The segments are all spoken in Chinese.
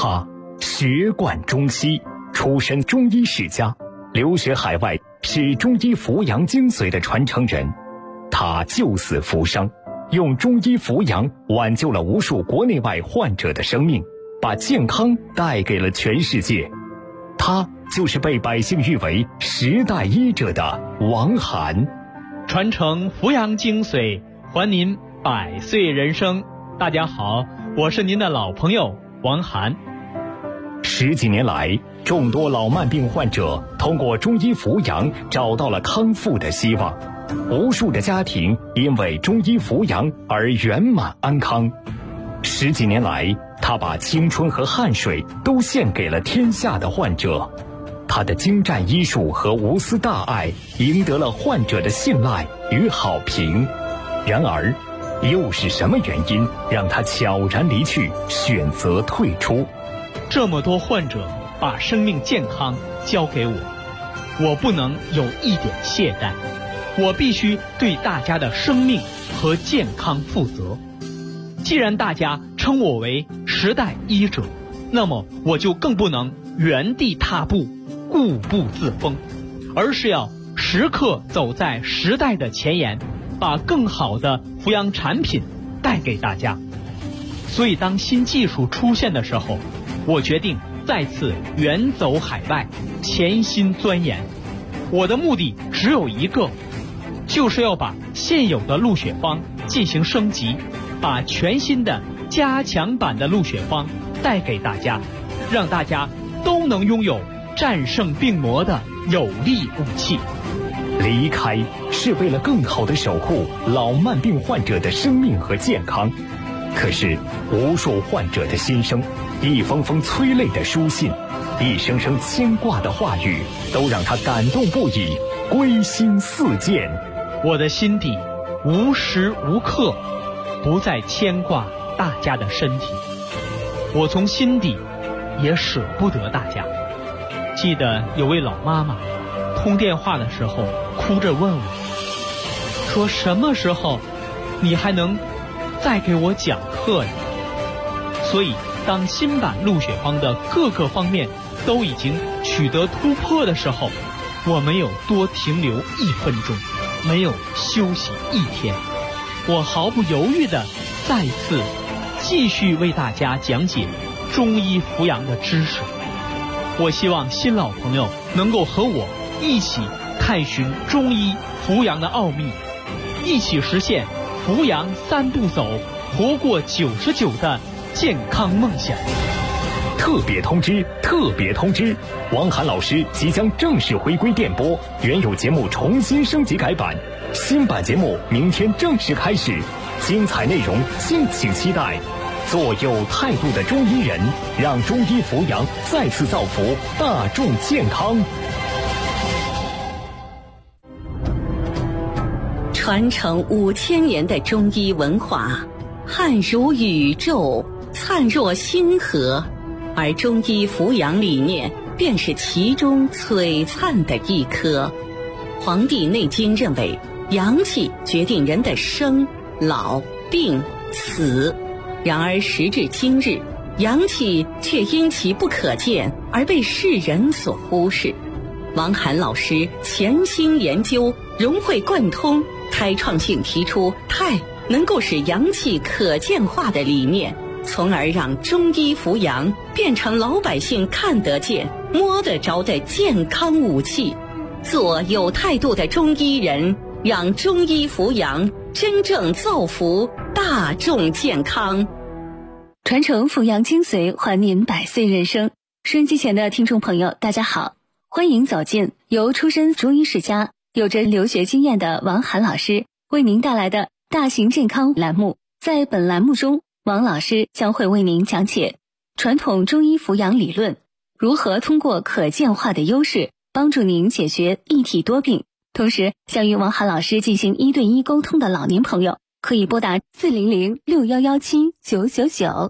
他学贯中西，出身中医世家，留学海外，是中医扶阳精髓的传承人。他救死扶伤，用中医扶阳挽救了无数国内外患者的生命，把健康带给了全世界。他就是被百姓誉为时代医者的王涵。 传承扶阳精髓，还您百岁人生。大家好，我是您的老朋友王涵。 10几年来，众多老慢病患者通过中医扶阳找到了康复的希望，无数的家庭因为中医扶阳而圆满安康。10几年来，他把青春和汗水都献给了天下的患者。他的精湛医术和无私大爱赢得了患者的信赖与好评。然而，又是什么原因让他悄然离去，选择退出？ 这么多患者把生命健康交给我，我不能有一点懈怠，我必须对大家的生命和健康负责。既然大家称我为时代医者，那么我就更不能原地踏步，固步自封，而是要时刻走在时代的前沿，把更好的扶阳产品带给大家。所以当新技术出现的时候，我决定再次远走海外，潜心钻研。我的目的只有一个，就是要把现有的鹿血方进行升级，把全新的加强版的鹿血方带给大家，让大家都能拥有战胜病魔的有力武器。 离开是为了更好地守护老慢病患者的生命和健康。可是无数患者的心声，一封封催泪的书信，一声声牵挂的话语，都让他感动不已，归心似箭。 我的心底无时无刻不再牵挂大家的身体，我从心底也舍不得大家。记得有位老妈妈通电话的时候哭着问我，说什么时候你还能再给我讲课呀？所以当新版鹿血方的各个方面都已经取得突破的时候，我没有多停留1分钟，没有休息1天，我毫不犹豫地再次继续为大家讲解中医扶阳的知识。我希望新老朋友能够和我一起探寻中医扶阳的奥秘，一起实现扶阳3步走，活过99的健康梦想。 特别通知，特别通知！王涵老师即将正式回归电波，原有节目重新升级改版，新版节目明天正式开始，精彩内容敬请期待。做有态度的中医人，让中医扶阳再次造福大众健康。 传承5000年的中医文化，汉如宇宙，灿若星河，而中医扶阳理念便是其中璀璨的一颗。《黄帝内经》认为，阳气决定人的生、老、病、死。然而时至今日，阳气却因其不可见而被世人所忽视。王涵老师潜心研究，融会贯通，开创性提出太能够使阳气可见化的理念，从而让中医扶阳变成老百姓看得见、摸得着的健康武器。做有态度的中医人，让中医扶阳真正造福大众健康。 传承扶阳精髓，还您百岁人生。收音机前的听众朋友大家好，欢迎走进由出身中医世家、有着留学经验的王涵老师为您带来的大型健康栏目。在本栏目中，王老师将会为您讲解传统中医扶阳理论，如何通过可见化的优势帮助您解决一体多病。同时，想与王涵老师进行1对1沟通的老年朋友，可以拨打400-6117-999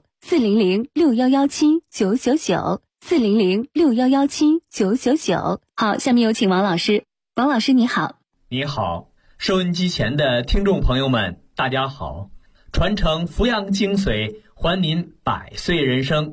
400-6117-999 400-6117-999。好，下面有请王老师。王老师你好。 你好，收音机前的听众朋友们大家好。传承扶阳精髓，还您百岁人生。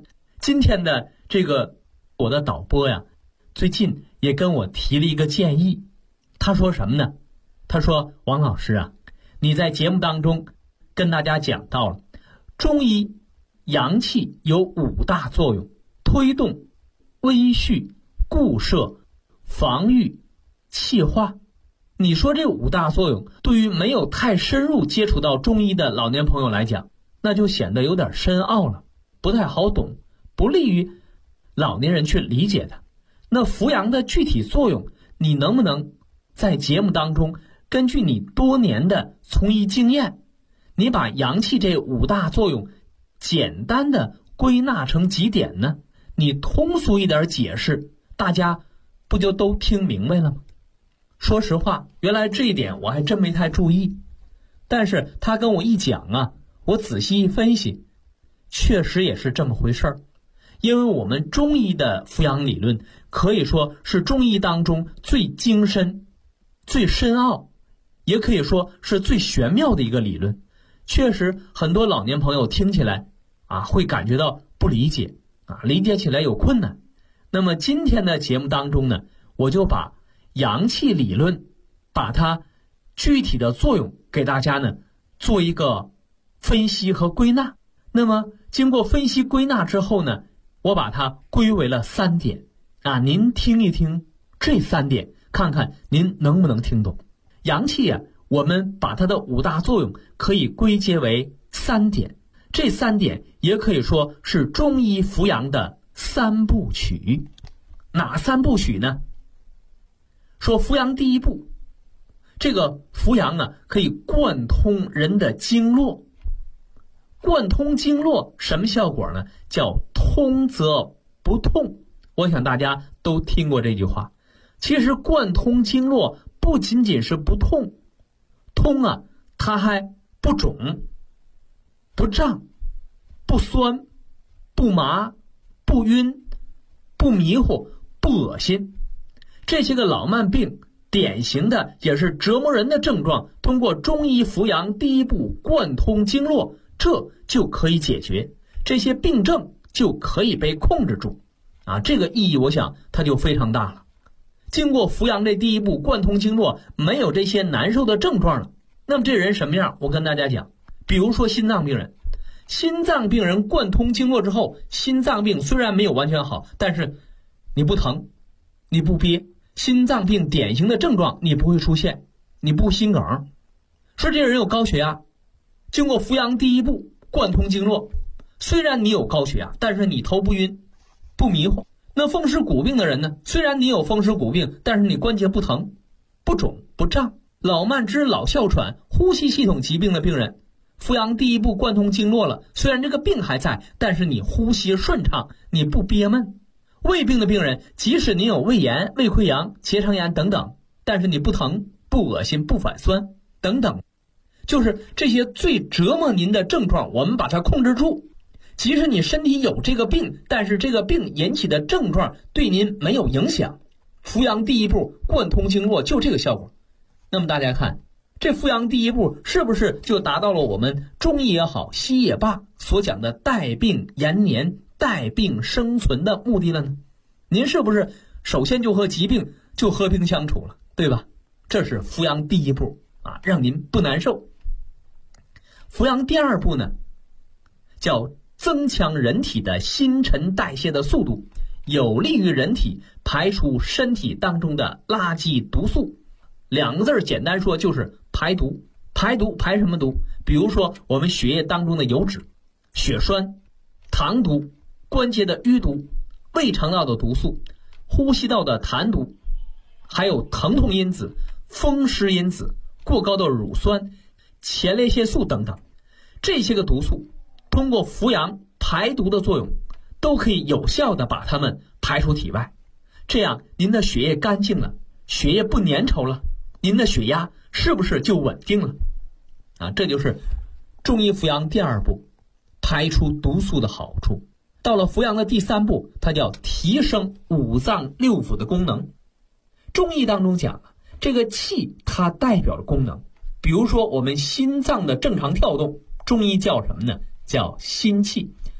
今天的这个我的导播呀，最近也跟我提了一个建议。他说什么呢？他说，王老师啊，你在节目当中跟大家讲到了中医阳气有5大作用：推动、温煦、固摄、防御、气化。你说这5大作用对于没有太深入接触到中医的老年朋友来讲，那就显得有点深奥了，不太好懂，不利于老年人去理解的。那扶阳的具体作用，你能不能在节目当中根据你多年的从医经验，你把阳气这5大作用简单的归纳成几点呢？你通俗一点解释，大家不就都听明白了吗？说实话，原来这一点我还真没太注意，但是他跟我一讲啊，我仔细一分析，确实也是这么回事儿。因为我们中医的扶阳理论可以说是中医当中最精深、最深奥，也可以说是最玄妙的一个理论。确实很多老年朋友听起来会感觉到不理解理解起来有困难。那么今天的节目当中呢，我就把阳气理论，把它具体的作用给大家呢做一个分析和归纳。那么经过分析归纳之后呢，我把它归为了3点您听一听这3点，看看您能不能听懂。阳气我们把它的5大作用可以归结为3点，这3点也可以说是中医扶阳的3部曲。哪3部曲呢？说扶阳第一步，这个扶阳可以贯通人的经络。贯通经络什么效果呢？叫通则不痛。我想大家都听过这句话。其实贯通经络不仅仅是不痛，通它还不肿、不胀、不酸、不麻、不晕、不迷糊、不恶心。这些个老慢病典型的也是折磨人的症状，通过中医扶阳第一步贯通经络，这就可以解决，这些病症就可以被控制住这个意义我想它就非常大了。经过扶阳这第一步贯通经络，没有这些难受的症状了，那么这人什么样？我跟大家讲，比如说心脏病人，心脏病人贯通经络之后，心脏病虽然没有完全好，但是你不疼，你不憋，心脏病典型的症状你不会出现，你不心梗。说这人有高血压，经过扶阳第一步贯通经络，虽然你有高血压，但是你头不晕不迷糊。那风湿骨病的人呢，虽然你有风湿骨病，但是你关节不疼不肿不胀。老慢支、老哮喘、呼吸系统疾病的病人，扶阳第一步贯通经络了，虽然这个病还在，但是你呼吸顺畅，你不憋闷。胃病的病人，即使你有胃炎、胃溃疡、结肠炎等等，但是你不疼不恶心不反酸等等，就是这些最折磨您的症状，我们把它控制住。即使你身体有这个病，但是这个病引起的症状对您没有影响。扶阳第一步贯通经络就这个效果。那么大家看，这扶阳第一步是不是就达到了我们中医也好西医也罢所讲的带病延年、带病生存的目的了呢？您是不是首先就和疾病就和平相处了，对吧？这是扶阳第一步让您不难受。扶阳第二步呢，叫增强人体的新陈代谢的速度，有利于人体排出身体当中的垃圾毒素。2个字简单说就是排毒。排毒排什么毒？比如说我们血液当中的油脂、血栓、糖毒、关节的淤毒、胃肠道的毒素、呼吸道的痰毒，还有疼痛因子、风湿因子、过高的乳酸、前列腺素等等，这些个毒素通过扶阳排毒的作用，都可以有效的把它们排出体外。这样您的血液干净了，血液不粘稠了，您的血压是不是就稳定了这就是中医扶阳第二步排出毒素的好处。到了扶阳的第3步，它叫提升5脏6腑的功能。中医当中讲这个气它代表了功能，比如说我们心脏的正常跳动，中医叫什么呢？叫心气。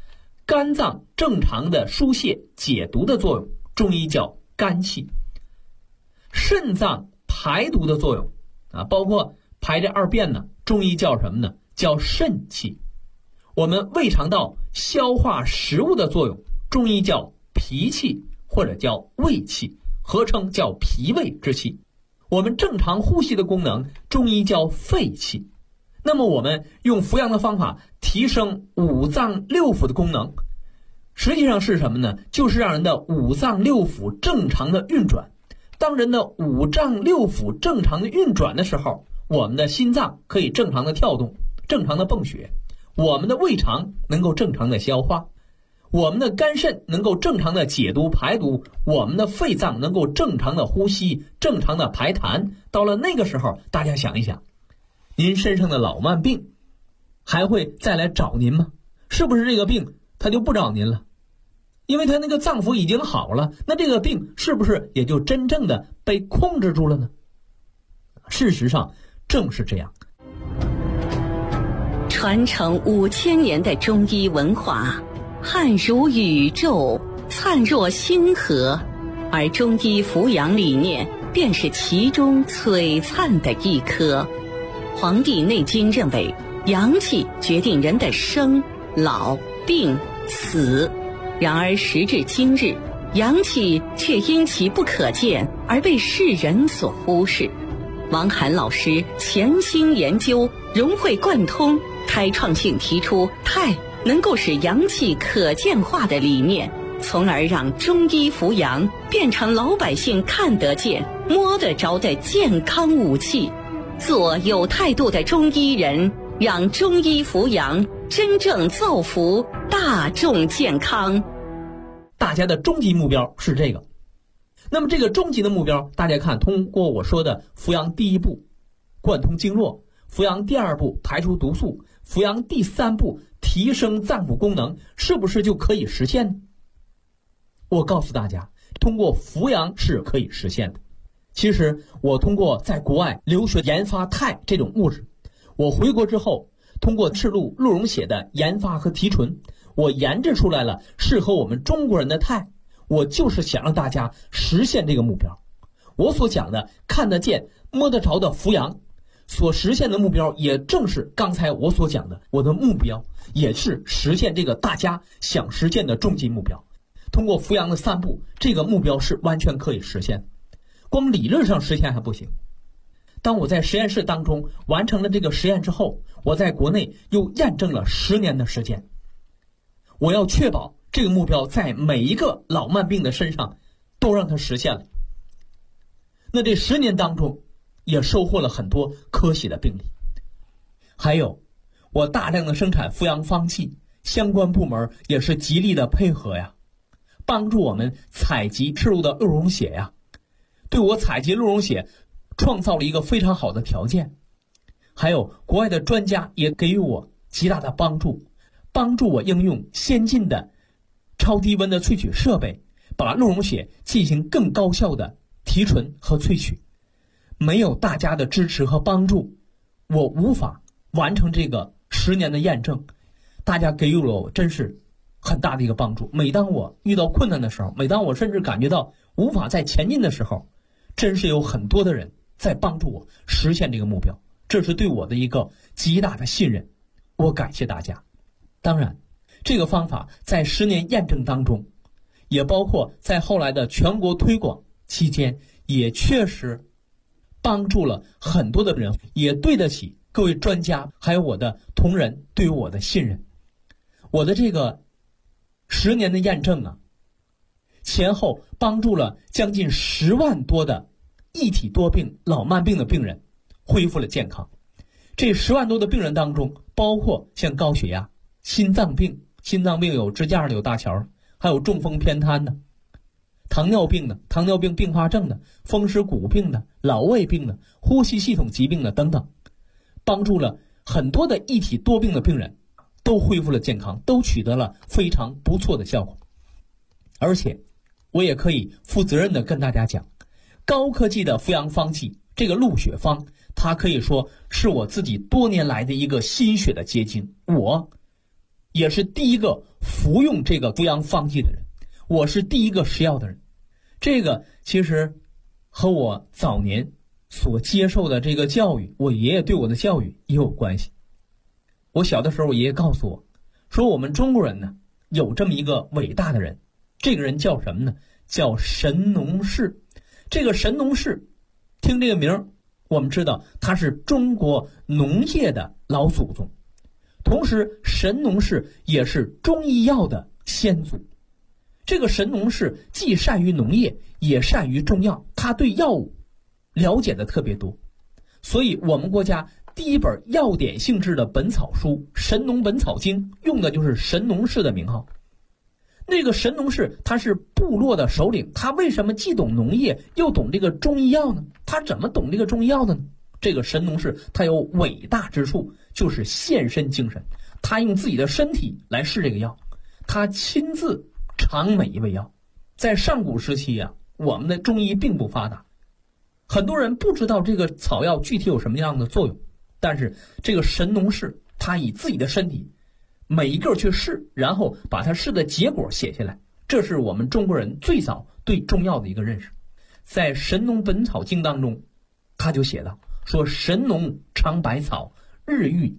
肝脏正常的疏泄解毒的作用，中医叫肝气；肾脏排毒的作用包括排这二便呢，中医叫什么呢？叫肾气。我们胃肠道消化食物的作用，中医叫脾气或者叫胃气，合称叫脾胃之气。我们正常呼吸的功能，中医叫肺气。那么我们用扶阳的方法提升五脏六腑的功能，实际上是什么呢？就是让人的五脏六腑正常的运转。当人的五脏六腑正常的运转的时候，我们的心脏可以正常的跳动，正常的泵血，我们的胃肠能够正常的消化，我们的肝肾能够正常的解毒排毒，我们的肺脏能够正常的呼吸，正常的排痰。到了那个时候，大家想一想，您身上的老慢病还会再来找您吗？是不是这个病他就不找您了？因为他那个脏腑已经好了，那这个病是不是也就真正的被控制住了呢？事实上正是这样。 传承5000年的中医文化，汉如宇宙，灿若星河，而中医扶阳理念便是其中璀璨的一颗。黄帝内经认为，阳气决定人的生、老、病、死。然而时至今日，阳气却因其不可见而被世人所忽视。王涵老师潜心研究，融会贯通，开创性提出太能够使阳气可见化的理念，从而让中医扶阳变成老百姓看得见、摸得着的健康武器。做有态度的中医人，让中医扶阳真正造福大众健康。 大家的终极目标是这个。那么这个终极的目标，大家看，通过我说的扶阳第一步贯通经络，扶阳第二步排除毒素，扶阳第三步提升脏腑功能，是不是就可以实现呢？我告诉大家，通过扶阳是可以实现的。其实我通过在国外留学研发肽这种物质，我回国之后，通过赤鹿鹿茸血的研发和提纯，我研制出来了适合我们中国人的肽。我就是想让大家实现这个目标。我所讲的看得见摸得着的扶阳，所实现的目标也正是刚才我所讲的，我的目标也是实现这个大家想实现的终极目标。通过扶阳的三步，这个目标是完全可以实现的，光理论上实现还不行。当我在实验室当中完成了这个实验之后，我在国内又验证了10年的时间。我要确保这个目标在每一个老慢病的身上都让它实现了。那这10年当中也收获了很多可喜的病例。还有我大量的生产扶阳方剂，相关部门也是极力的配合呀，帮助我们采集赤鹿的鹿茸血呀，对我采集鹿茸血创造了一个非常好的条件。还有国外的专家也给予我极大的帮助，帮助我应用先进的超低温的萃取设备，把鹿茸血进行更高效的提纯和萃取。没有大家的支持和帮助，我无法完成这个10年的验证。大家给予了我真是很大的一个帮助。每当我遇到困难的时候，每当我甚至感觉到无法再前进的时候，真是有很多的人在帮助我实现这个目标。这是对我的一个极大的信任，我感谢大家。当然这个方法在10年验证当中，也包括在后来的全国推广期间，也确实帮助了很多的人，也对得起各位专家还有我的同仁对于我的信任。我的这个10年的验证啊，前后帮助了将近10万多的一体多病老慢病的病人恢复了健康。这10万多的病人当中，包括像高血压、心脏病有支架的，有搭桥，还有中风偏瘫的，糖尿病的，糖尿病并发症的，风湿骨病的，老胃病的，呼吸系统疾病的等等，帮助了很多的一体多病的病人都恢复了健康，都取得了非常不错的效果。而且我也可以负责任的跟大家讲，高科技的扶阳方剂这个鹿血方，它可以说是我自己多年来的一个心血的结晶。我也是第一个服用这个扶阳方剂的人，我是第一个食药的人。这个其实和我早年所接受的这个教育，我爷爷对我的教育也有关系。我小的时候，我爷爷告诉我说，我们中国人呢有这么一个伟大的人，这个人叫什么呢？叫神农氏。这个神农氏，听这个名我们知道他是中国农业的老祖宗，同时神农氏也是中医药的先祖。这个神农氏既善于农业，也善于中药，他对药物了解的特别多。所以我们国家第一本药典性质的本草书《神农本草经》用的就是神农氏的名号。那个神农氏他是部落的首领，他为什么既懂农业又懂这个中医药呢？他怎么懂这个中医药的呢？这个神农氏他有伟大之处，就是献身精神。他用自己的身体来试这个药，他亲自尝每一味药。在上古时期啊，我们的中医并不发达，很多人不知道这个草药具体有什么样的作用，但是这个神农氏他以自己的身体每一个去试，然后把他试的结果写下来，这是我们中国人最早对中药的一个认识。在《神农本草经》当中，他就写道说，神农尝百草，日遇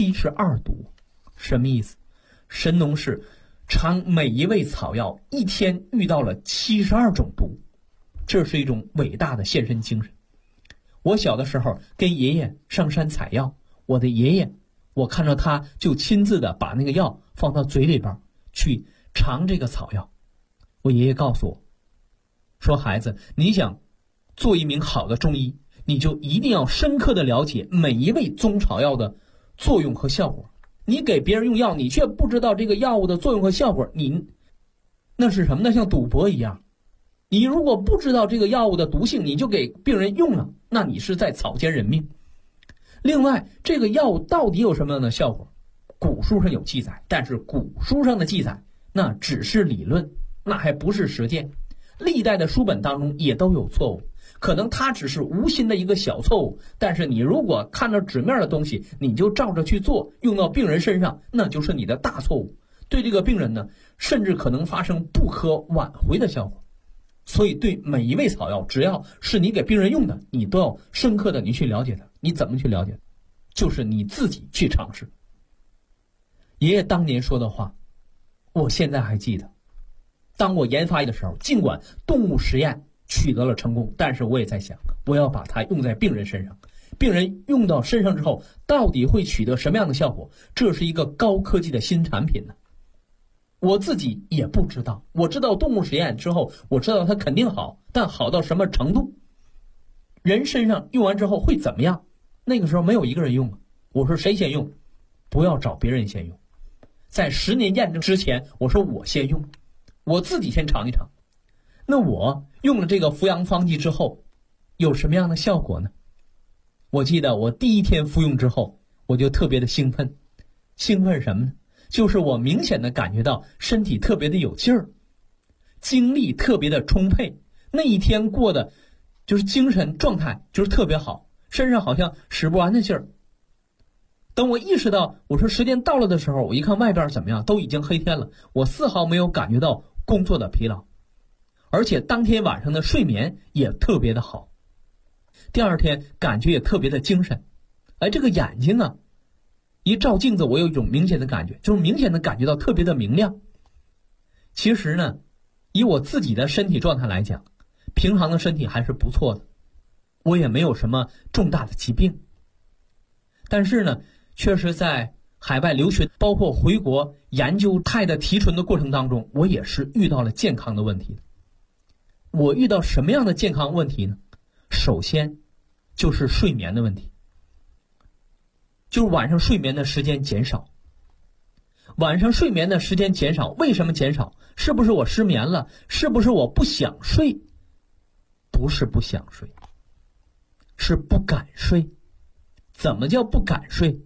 72毒。什么意思？神农氏尝每一味草药，一天遇到了72种毒，这是一种伟大的献身精神。我小的时候跟爷爷上山采药，我的爷爷我看到他就亲自的把那个药放到嘴里边去尝这个草药。我爷爷告诉我说，孩子，你想做一名好的中医，你就一定要深刻的了解每一味中草药的作用和效果。你给别人用药，你却不知道这个药物的作用和效果，你那是什么呢？像赌博一样。你如果不知道这个药物的毒性，你就给病人用了，那你是在草菅人命。另外，这个药物到底有什么样的效果？古书上有记载，但是古书上的记载那只是理论，那还不是实践。历代的书本当中也都有错误，可能它只是无心的一个小错误，但是你如果看到纸面的东西，你就照着去做，用到病人身上，那就是你的大错误。对这个病人呢，甚至可能发生不可挽回的效果。所以对每一味草药，只要是你给病人用的，你都要深刻的你去了解它。你怎么去了解？就是你自己去尝试。爷爷当年说的话，我现在还记得。当我研发的时候，尽管动物实验取得了成功，但是我也在想，我要把它用在病人身上。病人用到身上之后，到底会取得什么样的效果？这是一个高科技的新产品呢。我自己也不知道，我知道动物实验之后，我知道它肯定好，但好到什么程度？人身上用完之后会怎么样？那个时候没有一个人用。我说谁先用？不要找别人先用。在10年验证之前，我说我先用，我自己先尝一尝。那我用了这个扶阳方剂之后，有什么样的效果呢？我记得我第一天服用之后，我就特别的兴奋。兴奋什么呢？就是我明显的感觉到身体特别的有劲儿，精力特别的充沛，那一天过的就是精神状态就是特别好，身上好像使不完的劲儿。等我意识到我说时间到了的时候，我一看外边怎么样，都已经黑天了，我丝毫没有感觉到工作的疲劳，而且当天晚上的睡眠也特别的好，第二天感觉也特别的精神。这个眼睛啊，一照镜子，我有一种明显的感觉，就是明显的感觉到特别的明亮。其实呢，以我自己的身体状态来讲，平常的身体还是不错的，我也没有什么重大的疾病。但是呢，确实在海外留学，包括回国研究肽的提纯的过程当中，我也是遇到了健康的问题。我遇到什么样的健康问题呢？首先就是睡眠的问题。就是晚上睡眠的时间减少。晚上睡眠的时间减少，为什么减少？是不是我失眠了？是不是我不想睡？不是不想睡，是不敢睡。怎么叫不敢睡？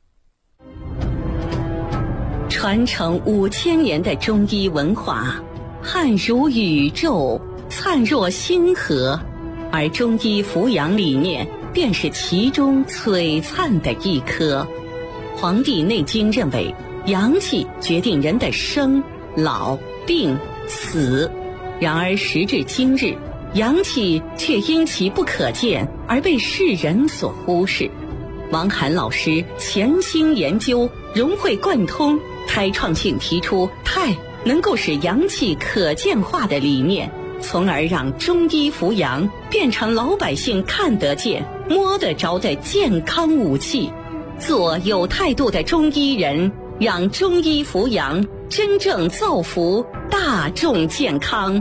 传承5000年的中医文化，汉如宇宙，灿若星河，而中医扶阳理念便是其中璀璨的一颗。《黄帝内经》认为， 阳气决定人的生、老、病、死。然而时至今日，阳气却因其不可见而被世人所忽视。王涵老师潜心研究，融会贯通，开创性提出太能够使阳气可见化的理念，从而让中医扶阳变成老百姓看得见、摸得着的健康武器。做有态度的中医人，让中医扶阳真正造福大众健康。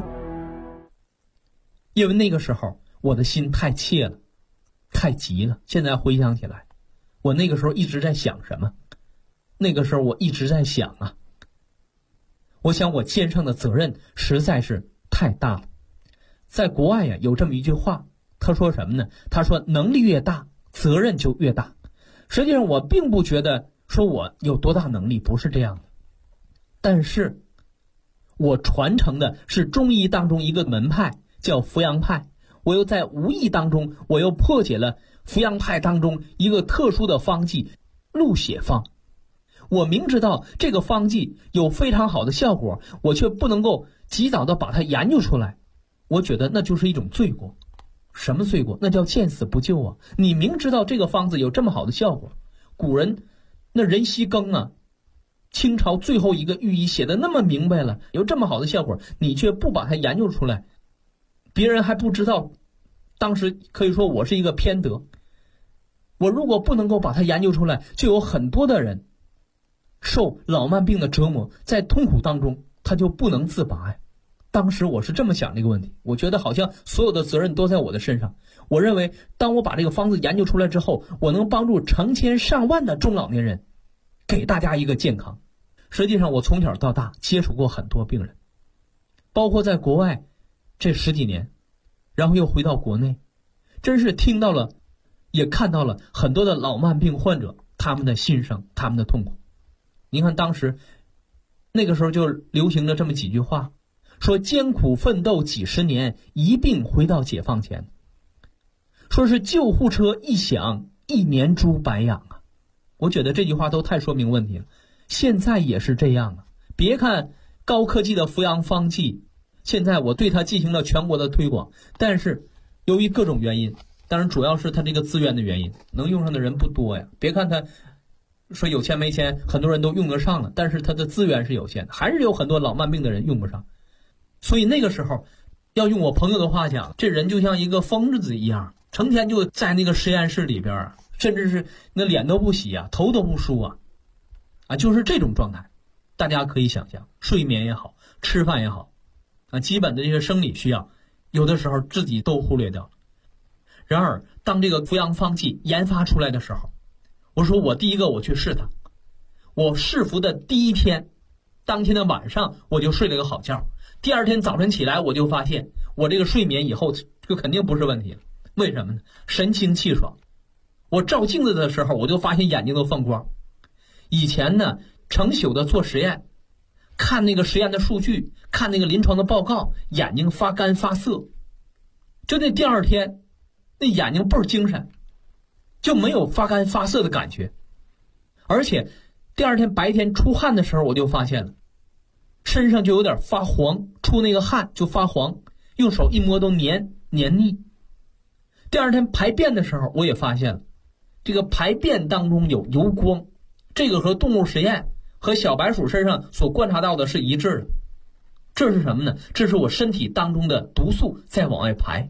因为那个时候我的心太切了，太急了。现在回想起来，我那个时候一直在想什么？那个时候我一直在想啊，我想我肩上的责任实在是太大了。在国外呀，有这么一句话，他说什么呢？他说能力越大，责任就越大。实际上我并不觉得说我有多大能力，不是这样的。但是我传承的是中医当中一个门派，叫扶阳派。我又在无意当中，我又破解了扶阳派当中一个特殊的方剂鹿血方。我明知道这个方剂有非常好的效果，我却不能够及早的把它研究出来。我觉得那就是一种罪过。什么罪过？那叫见死不救啊！你明知道这个方子有这么好的效果，古人那任希庚啊，清朝最后一个御医写的那么明白了，有这么好的效果，你却不把它研究出来，别人还不知道。当时可以说我是一个偏德。我如果不能够把它研究出来，就有很多的人受老慢病的折磨，在痛苦当中他就不能自拔呀。当时我是这么想这个问题，我觉得好像所有的责任都在我的身上。我认为当我把这个方子研究出来之后，我能帮助成千上万的中老年人，给大家一个健康。实际上我从小到大接触过很多病人，包括在国外这10几年，然后又回到国内，真是听到了也看到了很多的老慢病患者他们的心声，他们的痛苦。您看当时那个时候就流行着这么几句话，说艰苦奋斗几十年，一病回到解放前。说是救护车一响，一年猪白养啊。我觉得这句话都太说明问题了。现在也是这样啊。别看高科技的扶阳方剂，现在我对它进行了全国的推广，但是由于各种原因，当然主要是它这个资源的原因，能用上的人不多呀。别看它说有钱没钱，很多人都用得上了，但是它的资源是有限的，还是有很多老慢病的人用不上。所以那个时候要用我朋友的话讲，这人就像一个疯子一样，成天就在那个实验室里边，甚至是那脸都不洗啊，头都不梳啊，就是这种状态。大家可以想象，睡眠也好，吃饭也好啊，基本的这些生理需要，有的时候自己都忽略掉了。然而当这个扶阳方剂研发出来的时候，我说我第一个我去试它。我试服的第一天，当天的晚上我就睡了个好觉，第二天早晨起来我就发现我这个睡眠以后就肯定不是问题了。为什么呢？神清气爽。我照镜子的时候我就发现眼睛都放光。以前呢成宿的做实验，看那个实验的数据，看那个临床的报告，眼睛发干发涩。就那第二天那眼睛倍儿精神，就没有发干发涩的感觉。而且第二天白天出汗的时候我就发现了，身上就有点发黄，出那个汗就发黄，用手一摸都黏腻。第二天排便的时候我也发现了，这个排便当中有油光，这个和动物实验和小白鼠身上所观察到的是一致的。这是什么呢？这是我身体当中的毒素在往外排。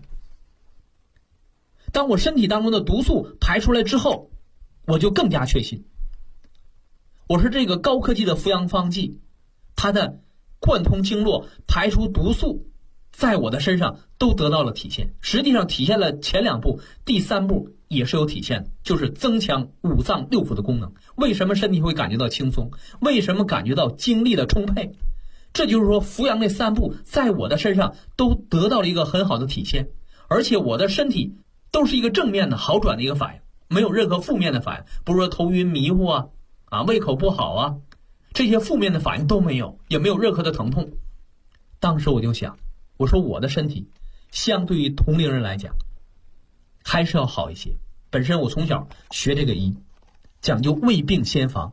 当我身体当中的毒素排出来之后，我就更加确信，我是这个高科技的扶阳方剂，它的贯通经络，排出毒素，在我的身上都得到了体现。实际上体现了前2步，第3步也是有体现的，就是增强5脏6腑的功能。为什么身体会感觉到轻松？为什么感觉到精力的充沛？这就是说扶阳那3步在我的身上都得到了一个很好的体现，而且我的身体都是一个正面的好转的一个反应，没有任何负面的反应，不是说头晕迷糊啊，胃口不好啊，这些负面的反应都没有，也没有任何的疼痛。当时我就想，我说我的身体相对于同龄人来讲还是要好一些。本身我从小学这个医，讲究未病先防，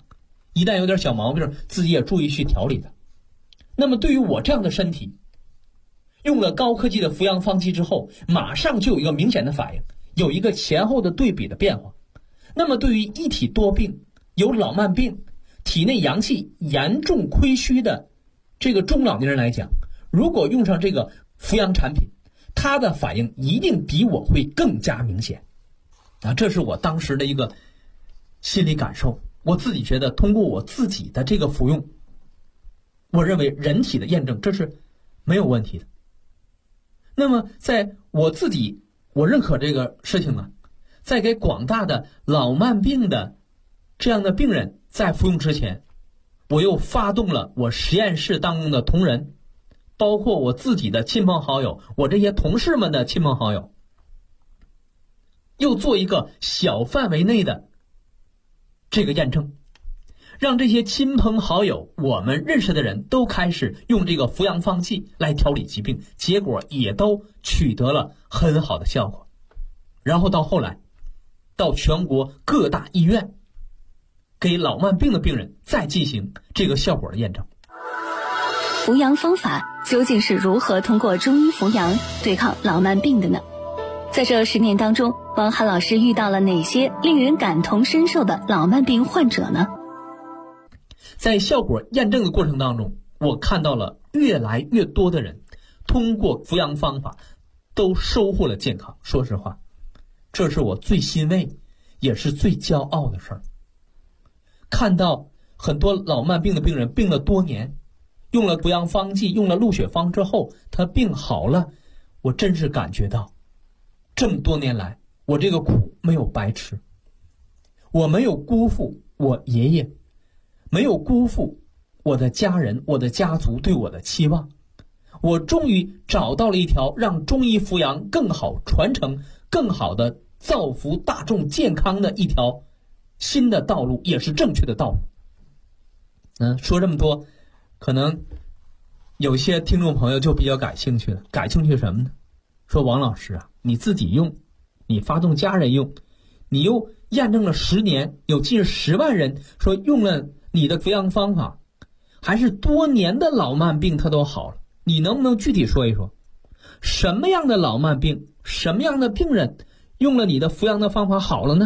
一旦有点小毛病，自己也注意去调理的。那么对于我这样的身体，用了高科技的扶阳方剂之后，马上就有一个明显的反应，有一个前后的对比的变化。那么对于一体多病、有老慢病、体内阳气严重亏虚的这个中老年人来讲，如果用上这个扶阳产品，它的反应一定比我会更加明显。这是我当时的一个心理感受。我自己觉得通过我自己的这个服用，我认为人体的验证这是没有问题的。那么在我自己我认可这个事情在给广大的老慢病的这样的病人在服用之前，我又发动了我实验室当中的同仁，包括我自己的亲朋好友，我这些同事们的亲朋好友，又做一个小范围内的这个验证，让这些亲朋好友我们认识的人都开始用这个扶阳方剂来调理疾病，结果也都取得了很好的效果。然后到后来到全国各大医院给老慢病的病人再进行这个效果的验证。 扶阳方法究竟是如何通过中医扶阳对抗老慢病的呢？在这10年当中，王涵老师遇到了哪些令人感同身受的老慢病患者呢？ 在效果验证的过程当中，我看到了越来越多的人通过扶阳方法都收获了健康。说实话，这是我最欣慰也是最骄傲的事儿。看到很多老慢病的病人病了多年，用了扶阳方剂，用了鹿血方之后，他病好了，我真是感觉到这么多年来我这个苦没有白吃，我没有辜负我爷爷，没有辜负我的家人，我的家族对我的期望。我终于找到了一条让中医扶阳更好传承、更好的造福大众健康的一条新的道路，也是正确的道路。说这么多，可能有些听众朋友就比较感兴趣了。感兴趣什么呢？说王老师你自己用，你发动家人用，你又验证了10年，有近10万人说用了你的扶阳方法，还是多年的老慢病它都好了。你能不能具体说一说，什么样的老慢病，什么样的病人用了你的扶阳的方法好了呢？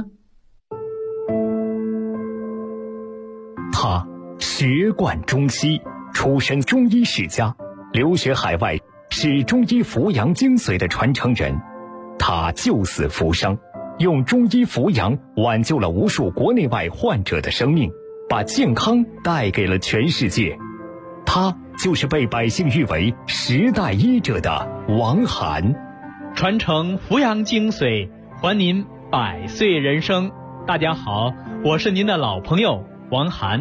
他学贯中西，出身中医世家，留学海外，是中医扶阳精髓的传承人。他救死扶伤，用中医扶阳挽救了无数国内外患者的生命，把健康带给了全世界。他就是被百姓誉为10代医者的王涵。 传承扶阳精髓，还您100岁人生。大家好，我是您的老朋友王涵。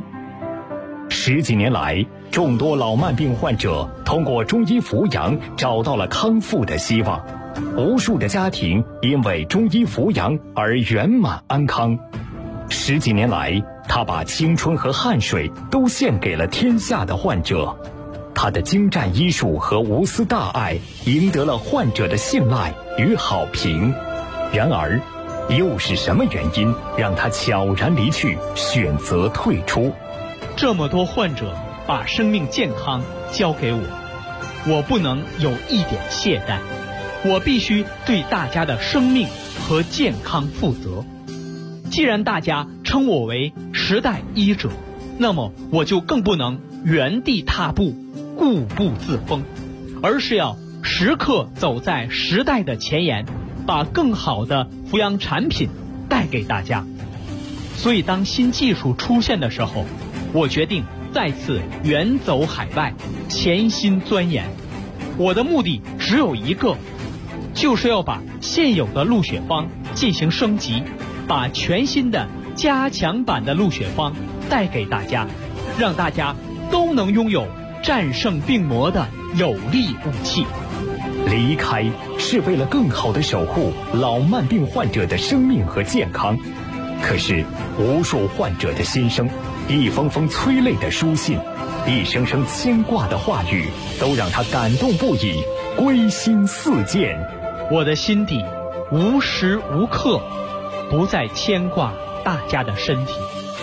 10几年来，众多老慢病患者通过中医扶阳找到了康复的希望，无数的家庭因为中医扶阳而圆满安康。10几年来，他把青春和汗水都献给了天下的患者，他的精湛医术和无私大爱赢得了患者的信赖与好评。然而，又是什么原因让他悄然离去，选择退出？ 这么多患者把生命健康交给我，我不能有一点懈怠，我必须对大家的生命和健康负责。既然大家称我为10代医者，那么我就更不能原地踏步、固步自封，而是要时刻走在时代的前沿，把更好的扶阳产品带给大家。所以当新技术出现的时候，我决定再次远走海外，潜心钻研。我的目的只有一个，就是要把现有的鹿血方进行升级，把全新的加强版的鹿血方带给大家，让大家都能拥有战胜病魔的有力武器。 离开是为了更好地守护老慢病患者的生命和健康，可是无数患者的心声，一封封催泪的书信，一声声牵挂的话语，都让他感动不已，归心似箭。 我的心底无时无刻不在牵挂大家的身体，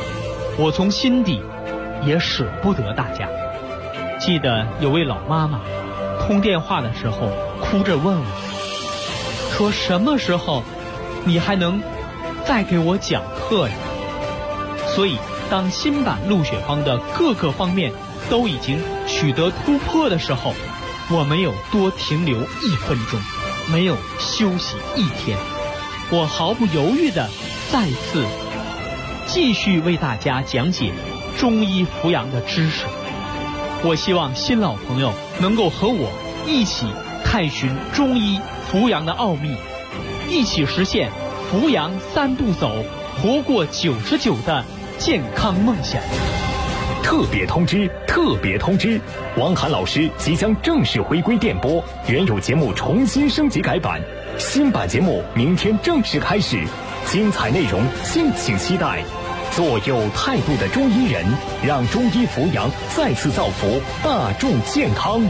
我从心底也舍不得大家。记得有位老妈妈通电话的时候哭着问我，说什么时候你还能再给我讲课呀？所以当新版陆雪芳的各个方面都已经取得突破的时候，我没有多停留1分钟，没有休息1天，我毫不犹豫地再次继续为大家讲解中医扶阳的知识。我希望新老朋友能够和我一起探寻中医扶阳的奥秘，一起实现扶阳3步走，活过99的健康梦想。 特别通知！特别通知！王涵老师即将正式回归电波，原有节目重新升级改版，新版节目明天正式开始，精彩内容敬请期待。做有态度的中医人，让中医扶阳再次造福大众健康。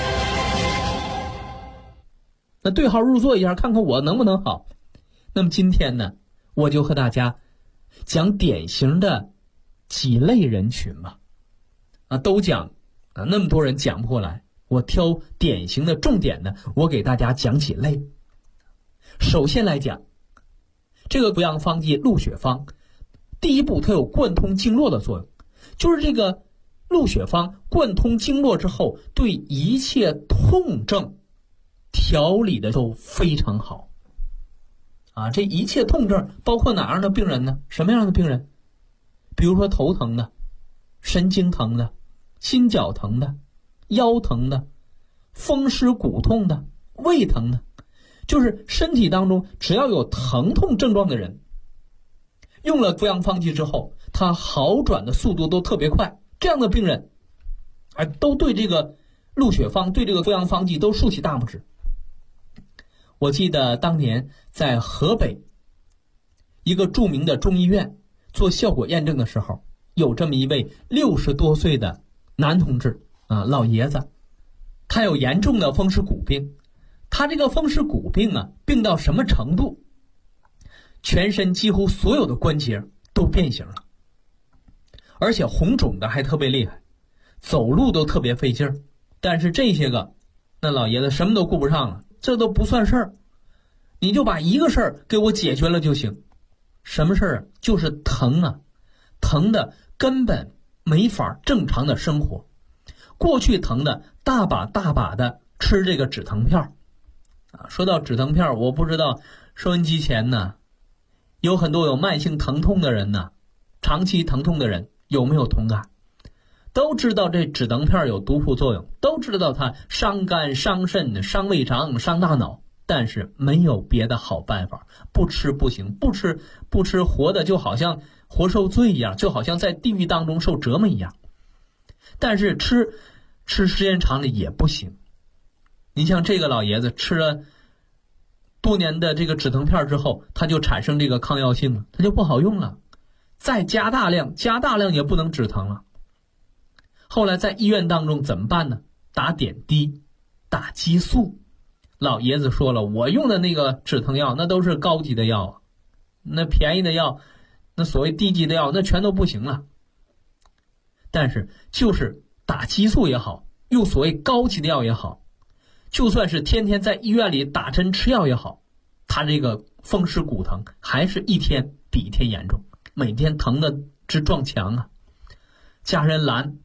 那对号入座一下，看看我能不能好。那么今天呢，我就和大家讲典型的几类人群吧。都讲那么多人讲不过来，我挑典型的重点呢，我给大家讲几类。首先来讲，这个扶阳方剂陆雪芳，第一步它有贯通经络的作用，就是这个陆雪芳贯通经络之后，对一切痛症调理的都非常好。这一切痛症包括哪样的病人呢？什么样的病人？比如说头疼的、神经疼的、心绞疼的、腰疼的、风湿骨痛的、胃疼的，就是身体当中只要有疼痛症状的人，用了扶阳方剂之后，他好转的速度都特别快。这样的病人都对这个陆雪芳，对这个扶阳方剂都竖起大拇指。我记得当年在河北一个著名的中医院做效果验证的时候，有这么一位60多岁的男同志老爷子，他有严重的风湿骨病。他这个风湿骨病病到什么程度？全身几乎所有的关节都变形了，而且红肿的还特别厉害，走路都特别费劲儿。但是这些个那老爷子什么都顾不上了，这都不算事儿，你就把一个事儿给我解决了就行。什么事儿？就是疼疼的根本没法正常的生活。过去疼的大把大把的吃这个止疼片说到止疼片，我不知道收音机前呢有很多有慢性疼痛的人呢，长期疼痛的人有没有同感？都知道这止疼片有毒副作用，都知道它伤肝伤肾伤胃肠伤大脑，但是没有别的好办法，不吃不行，不吃活的就好像活受罪一样，就好像在地狱当中受折磨一样。但是吃时间长了也不行。你像这个老爷子吃了多年的这个止疼片之后，他就产生这个抗药性了，他就不好用了，再加大量也不能止疼了。后来在医院当中怎么办呢？打点滴，打激素。老爷子说了，我用的那个止疼药那都是高级的药那便宜的药，那所谓低级的药那全都不行了。但是就是打激素也好，用所谓高级的药也好，就算是天天在医院里打针吃药也好，他这个风湿骨疼还是一天比一天严重，每天疼的直撞墙家人拦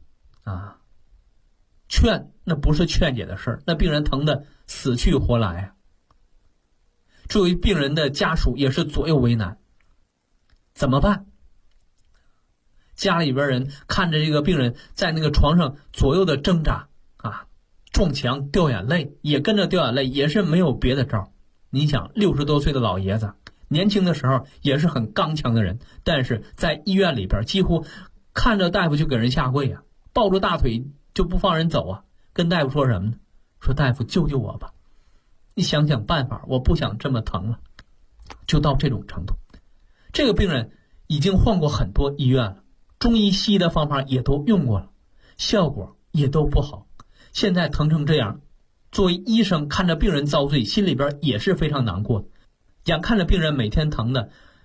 劝那不是劝解的事儿，那病人疼的死去活来作为病人的家属也是左右为难，怎么办？家里边人看着这个病人在那个床上左右的挣扎撞墙掉眼泪，也跟着掉眼泪，也是没有别的招。你想60多岁的老爷子，年轻的时候也是很刚强的人，但是在医院里边几乎看着大夫就给人下跪抱住大腿就不放人走跟大夫说什么呢？说大夫救救我吧，你想想办法，我不想这么疼了。就到这种程度。这个病人已经换过很多医院了，中医西医的方法也都用过了，效果也都不好。现在疼成这样，作为医生看着病人遭罪，心里边也是非常难过的。眼看着病人每天疼的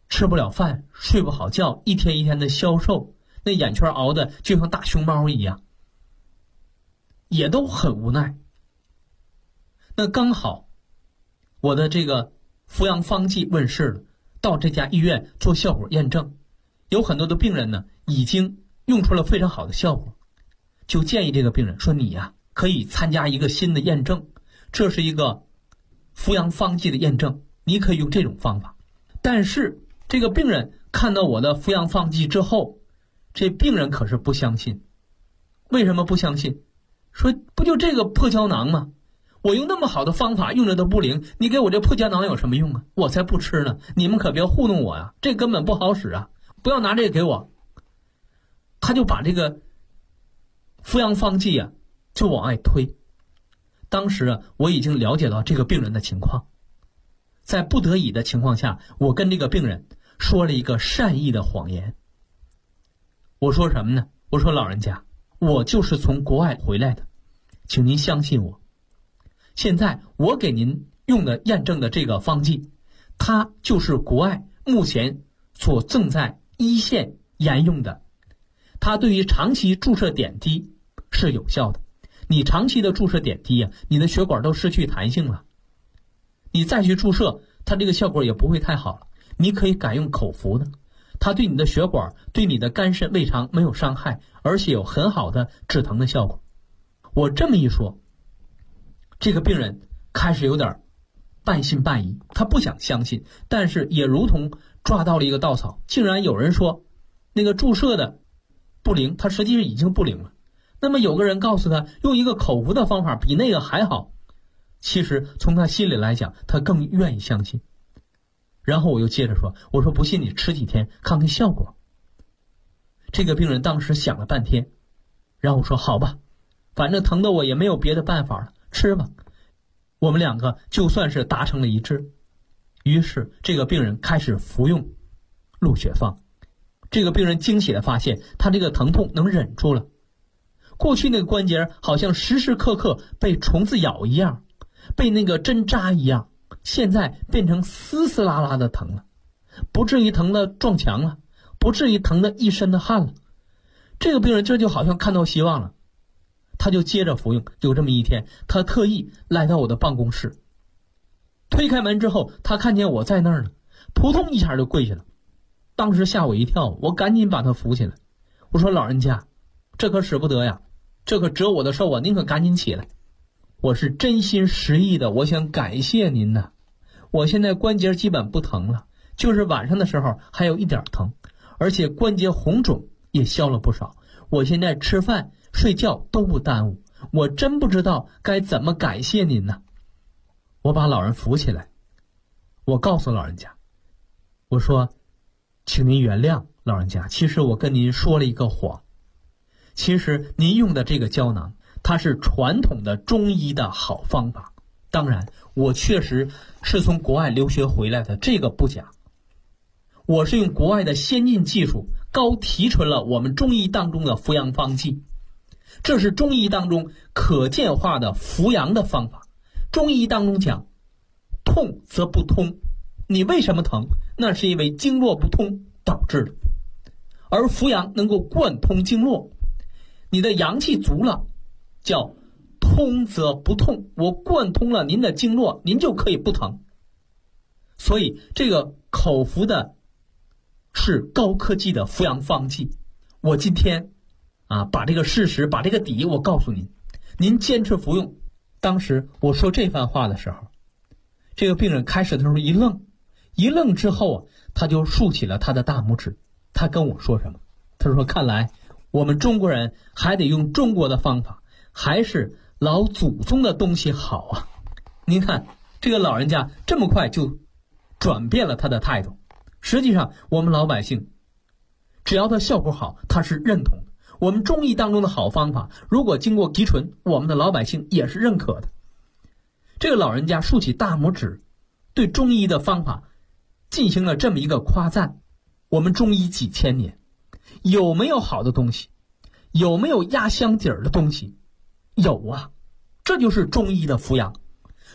吃不了饭，睡不好觉，一天一天的消瘦，那眼圈熬的就像大熊猫一样，也都很无奈。那刚好我的这个扶阳方剂问世了，到这家医院做效果验证，有很多的病人呢已经用出了非常好的效果，就建议这个病人说，你呀可以参加一个新的验证，这是一个扶阳方剂的验证，你可以用这种方法。但是这个病人看到我的扶阳方剂之后，这病人可是不相信。为什么不相信？说不就这个破胶囊吗？我用那么好的方法用着都不灵，你给我这破胶囊有什么用啊？我才不吃呢！你们可别糊弄我呀，这根本不好使啊！不要拿这个给我。他就把这个扶阳方剂啊就往外推。当时啊我已经了解到这个病人的情况，在不得已的情况下，我跟这个病人说了一个善意的谎言。我说什么呢？我说老人家，我就是从国外回来的，请您相信我。现在我给您用的验证的这个方剂，它就是国外目前所正在一线沿用的，它对于长期注射点滴是有效的。你长期的注射点滴啊，你的血管都失去弹性了，你再去注射，它这个效果也不会太好了。你可以改用口服的，它对你的血管、对你的肝肾、胃肠没有伤害，而且有很好的止疼的效果。我这么一说，这个病人开始有点半信半疑，他不想相信，但是也如同抓到了一个稻草，竟然有人说那个注射的不灵，他实际上已经不灵了。那么有个人告诉他用一个口服的方法比那个还好，其实从他心里来讲，他更愿意相信。然后我又接着说，我说不信你吃几天看看效果。这个病人当时想了半天，然后我说好吧，反正疼的我也没有别的办法了，吃吧。我们两个就算是达成了一致。于是这个病人开始服用鹿血方。这个病人惊喜地发现，他这个疼痛能忍住了。过去那个关节好像时时刻刻被虫子咬一样，被那个针扎一样，现在变成丝丝拉拉的疼了，不至于疼得撞墙了，不至于疼得一身的汗了。这个病人这就好像看到希望了，他就接着服用。有这么一天，他特意来到我的办公室，推开门之后，他看见我在那儿呢，扑通一下就跪下了。当时吓我一跳，我赶紧把他扶起来。我说老人家，这可使不得呀，这可折我的寿啊，您可赶紧起来。我是真心实意的，我想感谢您呐。我现在关节基本不疼了，就是晚上的时候还有一点疼，而且关节红肿也消了不少。我现在吃饭睡觉都不耽误，我真不知道该怎么感谢您呢。我把老人扶起来，我告诉老人家，我说请您原谅老人家，其实我跟您说了一个谎。其实您用的这个胶囊，它是传统的中医的好方法。当然我确实是从国外留学回来的，这个不假。我是用国外的先进技术高提纯了我们中医当中的扶阳方剂，这是中医当中可见化的扶阳的方法。中医当中讲，痛则不通，你为什么疼？那是因为经络不通导致的。而扶阳能够贯通经络，你的阳气足了，叫通则不痛。我贯通了您的经络，您就可以不疼。所以这个口服的是高科技的扶阳方剂。我今天把这个事实，把这个底我告诉您，您坚持服用。当时我说这番话的时候，这个病人开始的时候一愣之后他就竖起了他的大拇指。他跟我说什么？他说看来我们中国人还得用中国的方法，还是老祖宗的东西好啊。您看这个老人家这么快就转变了他的态度。实际上我们老百姓只要它效果好，他是认同的。我们中医当中的好方法，如果经过提纯，我们的老百姓也是认可的。这个老人家竖起大拇指，对中医的方法进行了这么一个夸赞。我们中医几千年，有没有好的东西？有没有压箱底儿的东西？有啊，这就是中医的扶阳。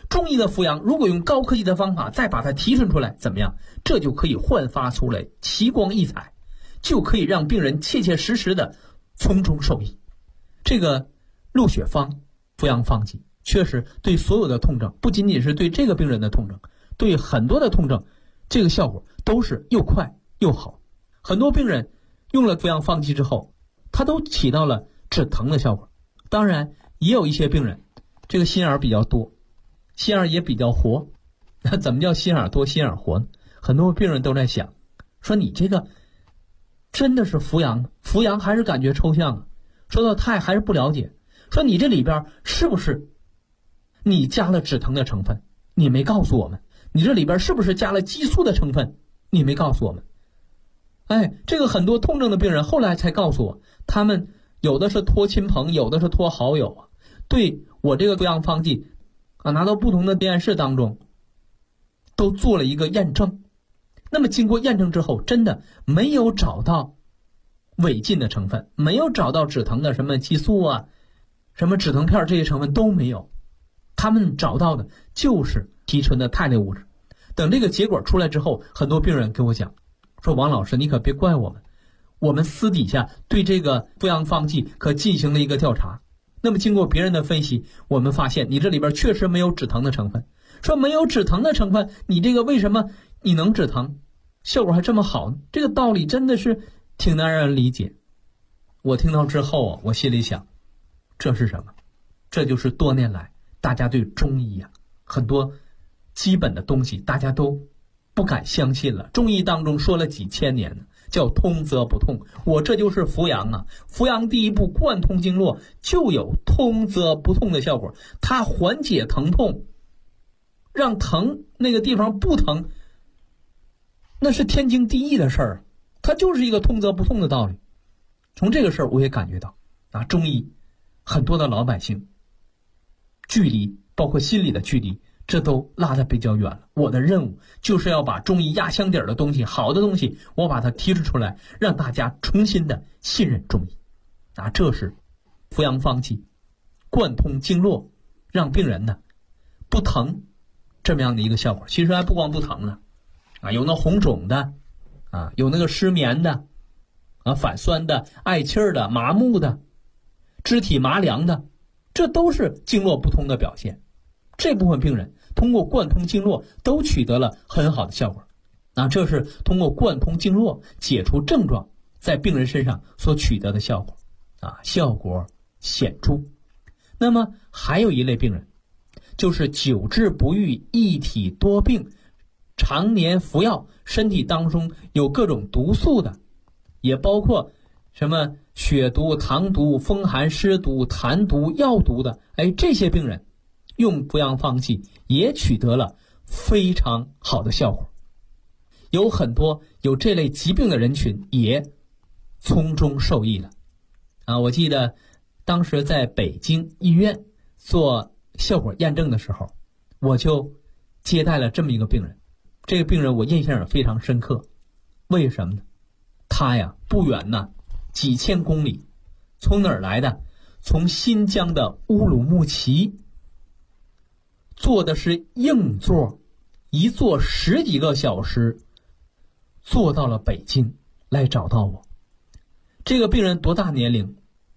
中医的扶阳如果用高科技的方法再把它提纯出来，怎么样？这就可以焕发出来奇光异彩，就可以让病人切切实实的从中受益。这个鹿血方扶阳方剂确实对所有的痛症，不仅仅是对这个病人的痛症，对很多的痛症，这个效果都是又快又好。很多病人用了扶阳方剂之后，它都起到了止疼的效果。当然也有一些病人这个心眼比较多，心眼也比较活。那怎么叫心眼多心眼活呢？很多病人都在想，说你这个真的是扶阳吗？扶阳还是感觉抽象啊？说到太还是不了解。说你这里边是不是你加了止疼的成分？你没告诉我们。你这里边是不是加了激素的成分？你没告诉我们。这个很多痛症的病人后来才告诉我，他们有的是托亲朋，有的是托好友啊，对我这个扶阳方剂拿到不同的实验室当中都做了一个验证。那么经过验证之后，真的没有找到违禁的成分，没有找到止疼的什么激素啊，什么止疼片这些成分都没有，他们找到的就是提纯的肽类物质。等这个结果出来之后，很多病人跟我讲说，王老师你可别怪我们，我们私底下对这个扶阳方剂可进行了一个调查。那么经过别人的分析，我们发现你这里边确实没有止疼的成分。说没有止疼的成分，你这个为什么你能止疼，效果还这么好呢？这个道理真的是挺难让人理解。我听到之后我心里想，这是什么？这就是多年来大家对中医很多基本的东西大家都不敢相信了。中医当中说了几千年呢，叫通则不痛。我这就是扶阳扶阳第一步贯通经络，就有通则不痛的效果。它缓解疼痛，让疼那个地方不疼，那是天经地义的事儿，它就是一个通则不痛的道理。从这个事儿我也感觉到中医很多的老百姓距离，包括心理的距离，这都拉得比较远了。我的任务就是要把中医压箱底儿的东西，好的东西，我把它提出来，让大家重新的信任中医这是扶阳方剂贯通经络，让病人不疼这么样的一个效果。其实还不光不疼了有那红肿的有那个失眠的反酸的、嗳气儿的、麻木的、肢体麻凉的，这都是经络不通的表现。这部分病人通过贯通经络都取得了很好的效果这是通过贯通经络解除症状在病人身上所取得的效果效果显著。那么还有一类病人，就是久治不愈、一体多病，常年服药，身体当中有各种毒素的，也包括什么血毒、糖毒、风寒湿毒、痰毒、药毒的这些病人用扶阳方剂也取得了非常好的效果。有很多有这类疾病的人群也从中受益了我记得当时在北京医院做效果验证的时候，我就接待了这么一个病人。这个病人我印象也非常深刻。为什么呢？他不远几千公里，从哪儿来的？从新疆的乌鲁木齐，坐的是硬座，一坐10几个小时，坐到了北京来找到我。这个病人多大年龄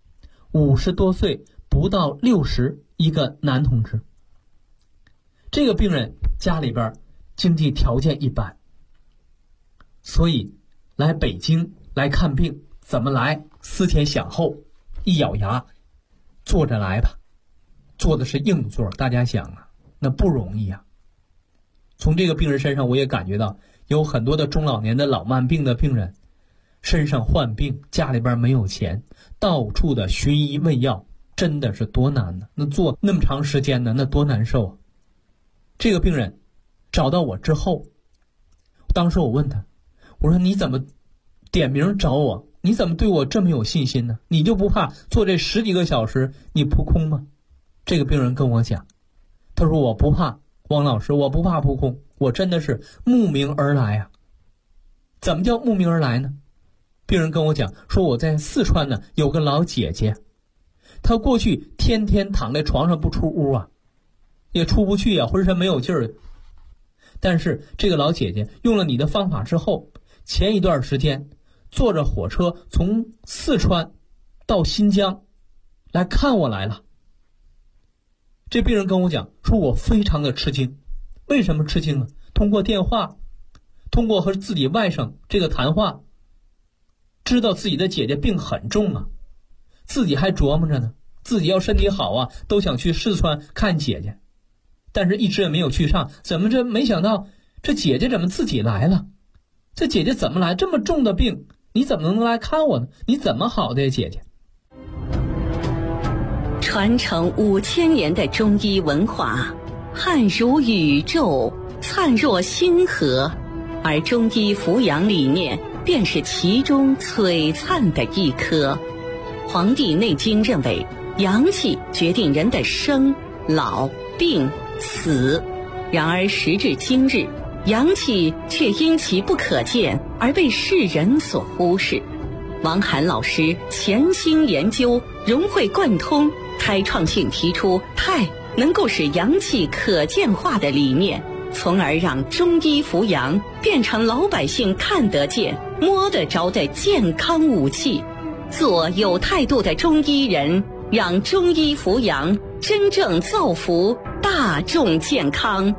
？50多岁，不到60，一个男同志。这个病人家里边经济条件一般，所以来北京来看病怎么来？思前想后，一咬牙，坐着来吧。坐的是硬座，大家想那不容易从这个病人身上我也感觉到，有很多的中老年的老慢病的病人身上患病，家里边没有钱，到处的寻医问药，真的是多难那坐那么长时间那多难受这个病人找到我之后，当时我问他，我说你怎么点名找我？你怎么对我这么有信心呢？你就不怕坐这10几个小时你扑空吗？这个病人跟我讲，他说我不怕，王老师，我不怕扑空，我真的是慕名而来怎么叫慕名而来呢？病人跟我讲说，我在四川有个老姐姐，她过去天天躺在床上不出屋也出不去啊，浑身没有劲儿。但是这个老姐姐用了你的方法之后，前一段时间坐着火车从四川到新疆来看我来了。这病人跟我讲说，我非常的吃惊。为什么吃惊呢？通过电话，通过和自己外甥这个谈话，知道自己的姐姐病很重啊，自己还琢磨着呢，自己要身体好啊，都想去四川看姐姐，但是一直也没有去上。怎么这没想到这姐姐怎么自己来了？这姐姐怎么来？这么重的病，你怎么能来看我呢？你怎么好的呀，姐姐？ 传承5000年的中医文化，汉如宇宙，灿若星河，而中医扶阳理念便是其中璀璨的一颗。《黄帝内经》认为，阳气决定人的生、老、病、死。然而时至今日，阳气却因其不可见而被世人所忽视。王涵老师潜心研究，融会贯通，开创性提出太能够使阳气可见化的理念，从而让中医扶阳变成老百姓看得见、摸得着的健康武器。做有态度的中医人，让中医扶阳真正造福大众健康。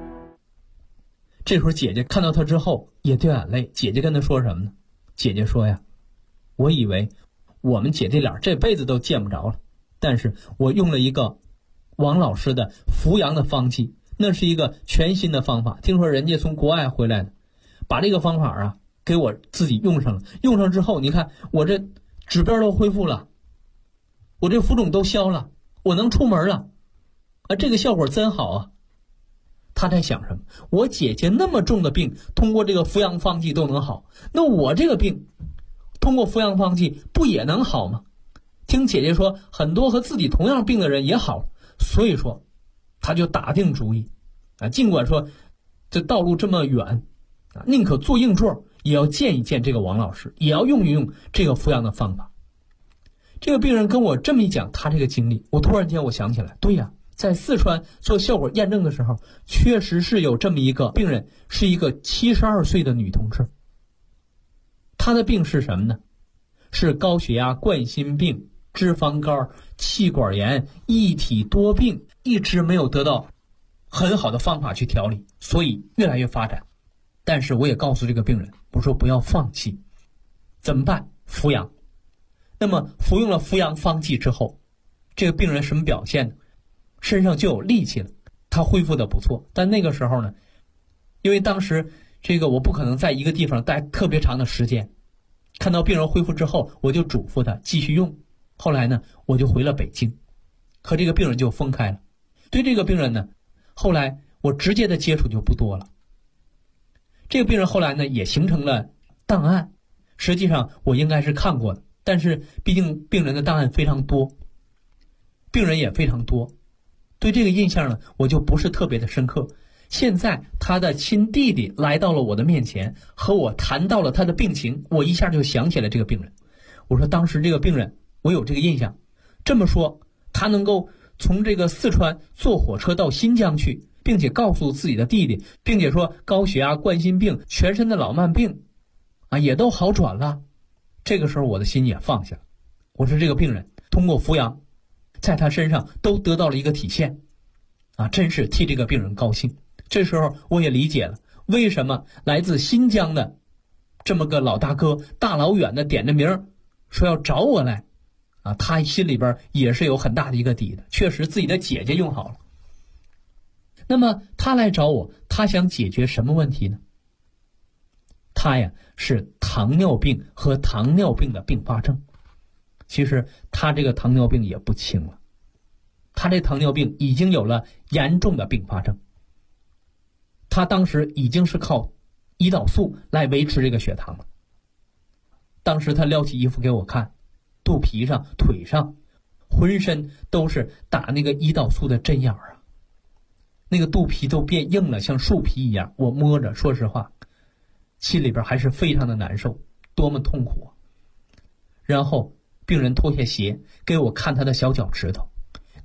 这会儿姐姐看到他之后也掉眼泪。姐姐跟他说什么呢？姐姐说呀，我以为我们姐弟俩这辈子都见不着了，但是我用了一个王老师的扶阳的方剂，那是一个全新的方法，听说人家从国外回来的，把这个方法啊给我自己用上了。用上之后，你看我这指标都恢复了，我这浮肿都消了，我能出门了啊，这个效果真好啊。他在想什么？我姐姐那么重的病，通过这个扶阳方剂都能好，那我这个病通过扶阳方剂不也能好吗？听姐姐说，很多和自己同样病的人也好了，所以说他就打定主意啊，尽管说这道路这么远啊，宁可做硬座也要见一见这个王老师，也要用一用这个扶阳的方法。这个病人跟我这么一讲他这个经历，我突然间我想起来，对呀，在四川做效果验证的时候，确实是有这么一个病人，是一个72岁的女同志。她的病是什么呢？是高血压、冠心病、脂肪肝、气管炎，一体多病，一直没有得到很好的方法去调理，所以越来越发展。但是我也告诉这个病人，我说不要放弃。怎么办？扶阳。那么服用了扶阳方剂之后，这个病人什么表现呢？身上就有力气了，他恢复的不错。但那个时候呢，因为当时这个我不可能在一个地方待特别长的时间，看到病人恢复之后，我就嘱咐他继续用。后来呢，我就回了北京，和这个病人就分开了。对这个病人呢，后来我直接的接触就不多了。这个病人后来呢，也形成了档案，实际上我应该是看过的，但是毕竟病人的档案非常多，病人也非常多，对这个印象呢，我就不是特别的深刻。现在他的亲弟弟来到了我的面前，和我谈到了他的病情，我一下就想起了这个病人。我说当时这个病人我有这个印象，这么说他能够从这个四川坐火车到新疆去，并且告诉自己的弟弟，并且说高血压、冠心病、全身的老慢病啊也都好转了。这个时候我的心也放下了。我说这个病人通过扶阳，在他身上都得到了一个体现啊，真是替这个病人高兴。这时候我也理解了为什么来自新疆的这么个老大哥大老远的点着名说要找我来啊，他心里边也是有很大的一个底的，确实自己的姐姐用好了。那么他来找我，他想解决什么问题呢？他呀是糖尿病和糖尿病的并发症。其实他这个糖尿病也不轻了，他这糖尿病已经有了严重的并发症。他当时已经是靠胰岛素来维持这个血糖了。当时他撩起衣服给我看，肚皮上、腿上、浑身都是打那个胰岛素的针眼啊，那个肚皮都变硬了，像树皮一样。我摸着，说实话，心里边还是非常的难受，多么痛苦啊！然后病人脱下鞋给我看他的小脚趾头，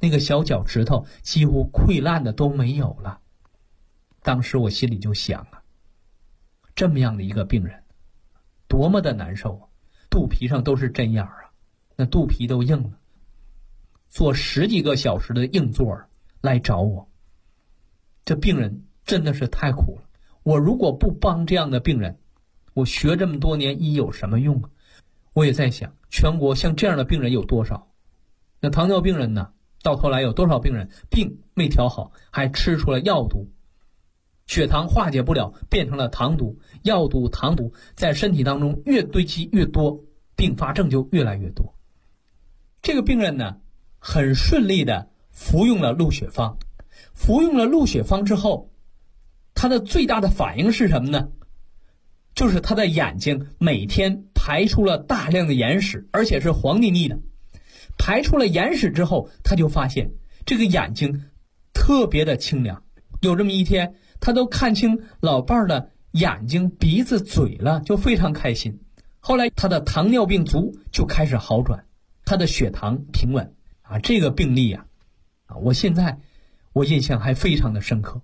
那个小脚趾头几乎溃烂的都没有了。当时我心里就想啊，这么样的一个病人，多么的难受啊！肚皮上都是针眼啊，那肚皮都硬了，坐10几个小时的硬座来找我。这病人真的是太苦了。我如果不帮这样的病人，我学这么多年医有什么用啊？我也在想，全国像这样的病人有多少？那糖尿病人呢？到头来有多少病人病没调好，还吃出了药毒，血糖化解不了，变成了糖毒，药毒、糖毒在身体当中越堆积越多，并发症就越来越多。这个病人呢，很顺利的服用了鹿血芳。服用了鹿血芳之后，他的最大的反应是什么呢？就是他的眼睛每天排出了大量的眼屎，而且是黄腻腻的。排出了眼屎之后，他就发现这个眼睛特别的清凉。有这么一天，他都看清老伴儿的眼睛、鼻子、嘴了，就非常开心。后来他的糖尿病足就开始好转，他的血糖平稳啊。这个病例啊，我现在我印象还非常的深刻。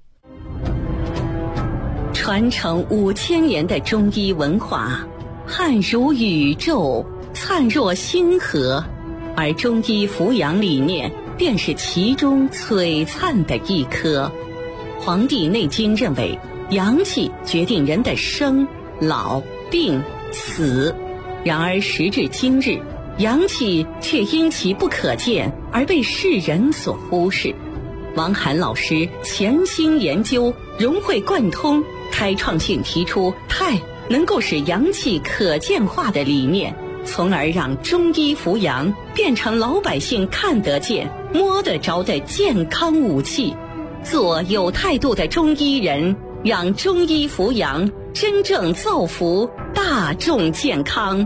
传承5000年的中医文化，汉如宇宙，灿若星河，而中医扶阳理念便是其中璀璨的一颗。《黄帝内经》认为，阳气决定人的生、老、病、死。然而时至今日，阳气却因其不可见而被世人所忽视。王涵老师潜心研究，融会贯通，开创性提出太能够使阳气可见化的理念，从而让中医扶阳变成老百姓看得见、摸得着的健康武器。做有态度的中医人，让中医扶阳真正造福大众健康。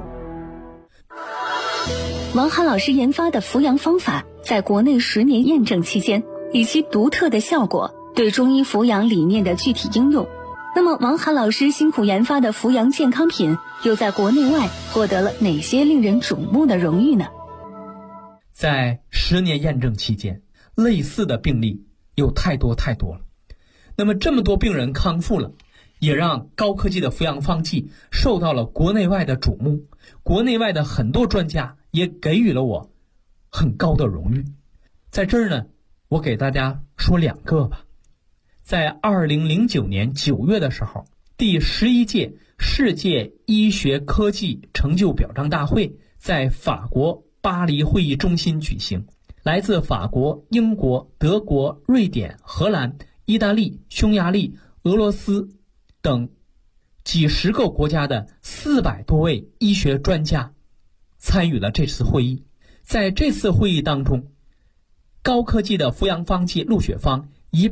王涵老师研发的扶阳方法在国内10年验证期间，以其独特的效果对中医扶阳理念的具体应用。那么王涵老师辛苦研发的扶阳健康品又在国内外获得了哪些令人瞩目的荣誉呢？ 在10年验证期间，类似的病例有太多了。那么这么多病人康复了，也让高科技的扶阳方剂受到了国内外的瞩目。国内外的很多专家也给予了我很高的荣誉。在这儿呢，我给大家说2个吧。在2009年9月的时候，第11届世界医学科技成就表彰大会在法国巴黎会议中心举行。来自法国、英国、德国、瑞典、荷兰、意大利、匈牙利、俄罗斯等几十个国家的400多位医学专家参与了这次会议。在这次会议当中，高科技的扶阳方剂鹿血芳以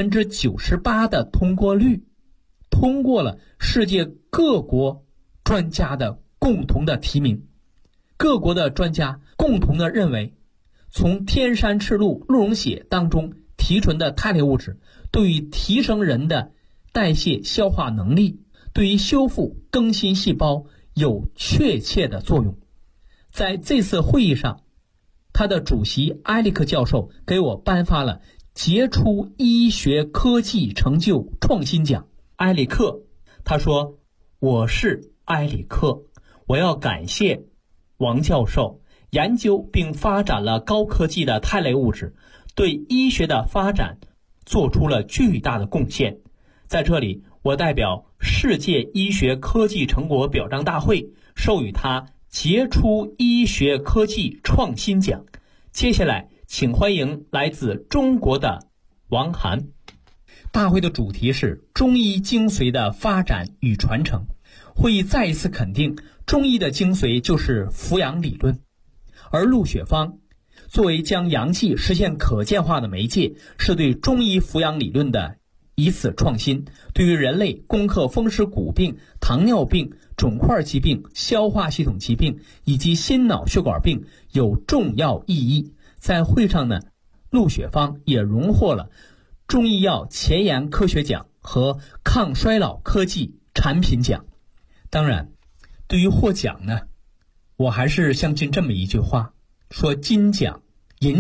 98%的通过率通过了世界各国专家的共同的提名。各国的专家共同的认为，从天山赤鹿鹿茸血当中提纯的肽类物质对于提升人的代谢消化能力，对于修复更新细胞有确切的作用。在这次会议上，他的主席埃里克教授给我颁发了杰出医学科技成就创新奖。埃里克他说，我是埃里克，我要感谢王教授研究并发展了高科技的肽类物质，对医学的发展做出了巨大的贡献。在这里，我代表世界医学科技成果表彰大会授予他杰出医学科技创新奖。接下来请欢迎来自中国的王涵。大会的主题是中医精髓的发展与传承。会议再一次肯定，中医的精髓就是扶阳理论，而鹿血芳作为将阳气实现可见化的媒介，是对中医扶阳理论的一次创新，对于人类攻克风湿骨病、糖尿病、肿块疾病、消化系统疾病以及心脑血管病有重要意义。在会上呢，鹿血芳也荣获了中医药前沿科学奖和抗衰老科技产品奖。当然，对于获奖呢，我还是相信这么一句话，说金奖、银奖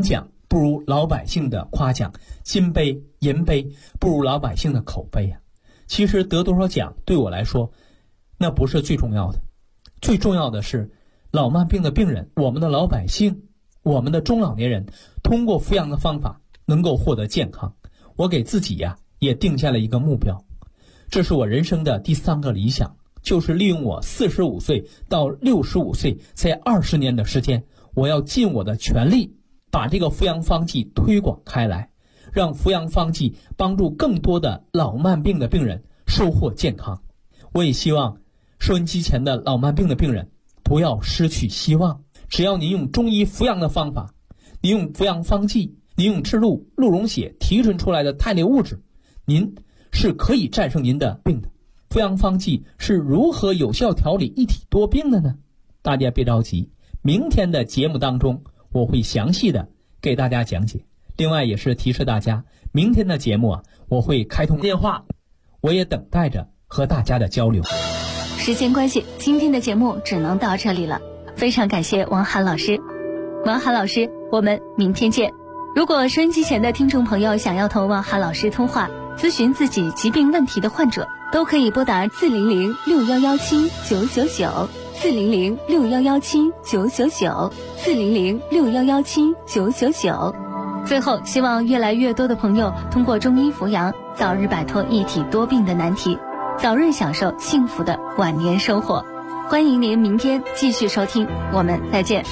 不如老百姓的夸奖，金杯银杯不如老百姓的口碑啊。其实得多少奖对我来说那不是最重要的，最重要的是老慢病的病人，我们的老百姓，我们的中老年人通过扶养的方法能够获得健康。我给自己也定下了一个目标，这是我人生的第3个理想，就是利用我45岁到65岁这20年的时间，我要尽我的全力把这个扶阳方剂推广开来，让扶阳方剂帮助更多的老慢病的病人收获健康。我也希望收音机前的老慢病的病人不要失去希望，只要您用中医扶阳的方法，您用扶阳方剂，您用赤露、鹿茸血提纯出来的肽类物质，您是可以战胜您的病的。扶阳方剂是如何有效调理一体多病的呢？大家别着急，明天的节目当中我会详细的给大家讲解。另外也是提示大家，明天的节目我会开通电话，我也等待着和大家的交流。 时间关系，今天的节目只能到这里了，非常感谢王涵老师。王涵老师，我们明天见。如果收音机前的听众朋友想要同王涵老师通话，咨询自己疾病问题的患者，都可以拨打400-6117-999，400-6117-999，400-6117-999。最后，希望越来越多的朋友通过中医扶阳，早日摆脱一体多病的难题，早日享受幸福的晚年生活。欢迎您明天继续收听，我们再见。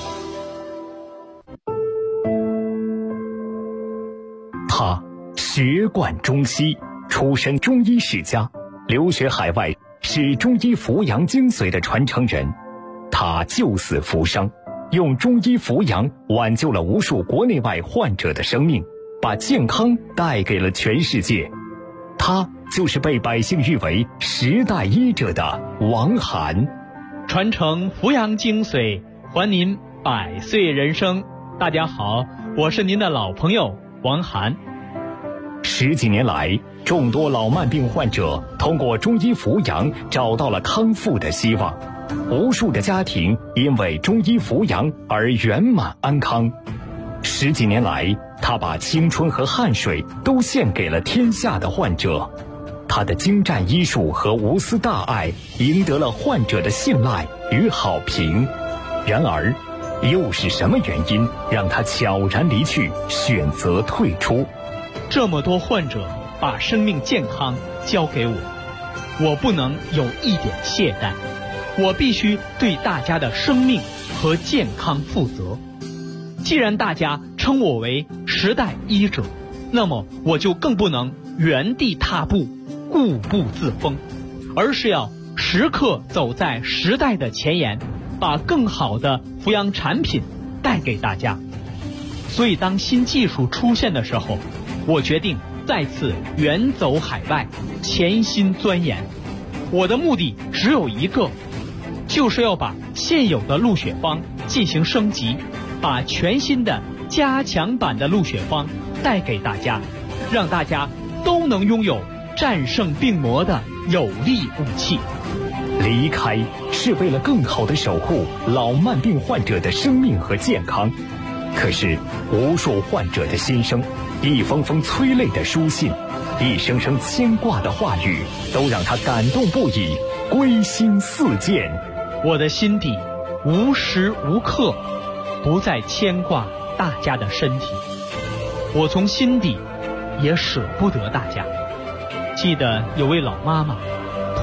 他学贯中西，出身中医世家，留学海外，是中医扶阳精髓的传承人。他救死扶伤，用中医扶阳挽救了无数国内外患者的生命，把健康带给了全世界。他就是被百姓誉为10代医者的王涵。 传承扶阳精髓，还您100岁人生。大家好，我是您的老朋友王涵。 10几年来，众多老慢病患者通过中医扶阳找到了康复的希望，无数的家庭因为中医扶阳而圆满安康。10几年来，他把青春和汗水都献给了天下的患者，他的精湛医术和无私大爱赢得了患者的信赖与好评。然而，又是什么原因让他悄然离去，选择退出？ 这么多患者把生命健康交给我，我不能有一点懈怠，我必须对大家的生命和健康负责。既然大家称我为10代医者，那么我就更不能原地踏步，固步自封，而是要时刻走在时代的前沿，把更好的扶阳产品带给大家。所以当新技术出现的时候，我决定再次远走海外，潜心钻研。我的目的只有一个，就是要把现有的鹿血方进行升级，把全新的加强版的鹿血方带给大家，让大家都能拥有战胜病魔的有力武器。 离开是为了更好地守护老慢病患者的生命和健康，可是无数患者的心声，一封封催泪的书信，一声声牵挂的话语，都让他感动不已，归心似箭。 我的心底无时无刻不再牵挂大家的身体，我从心底也舍不得大家。记得有位老妈妈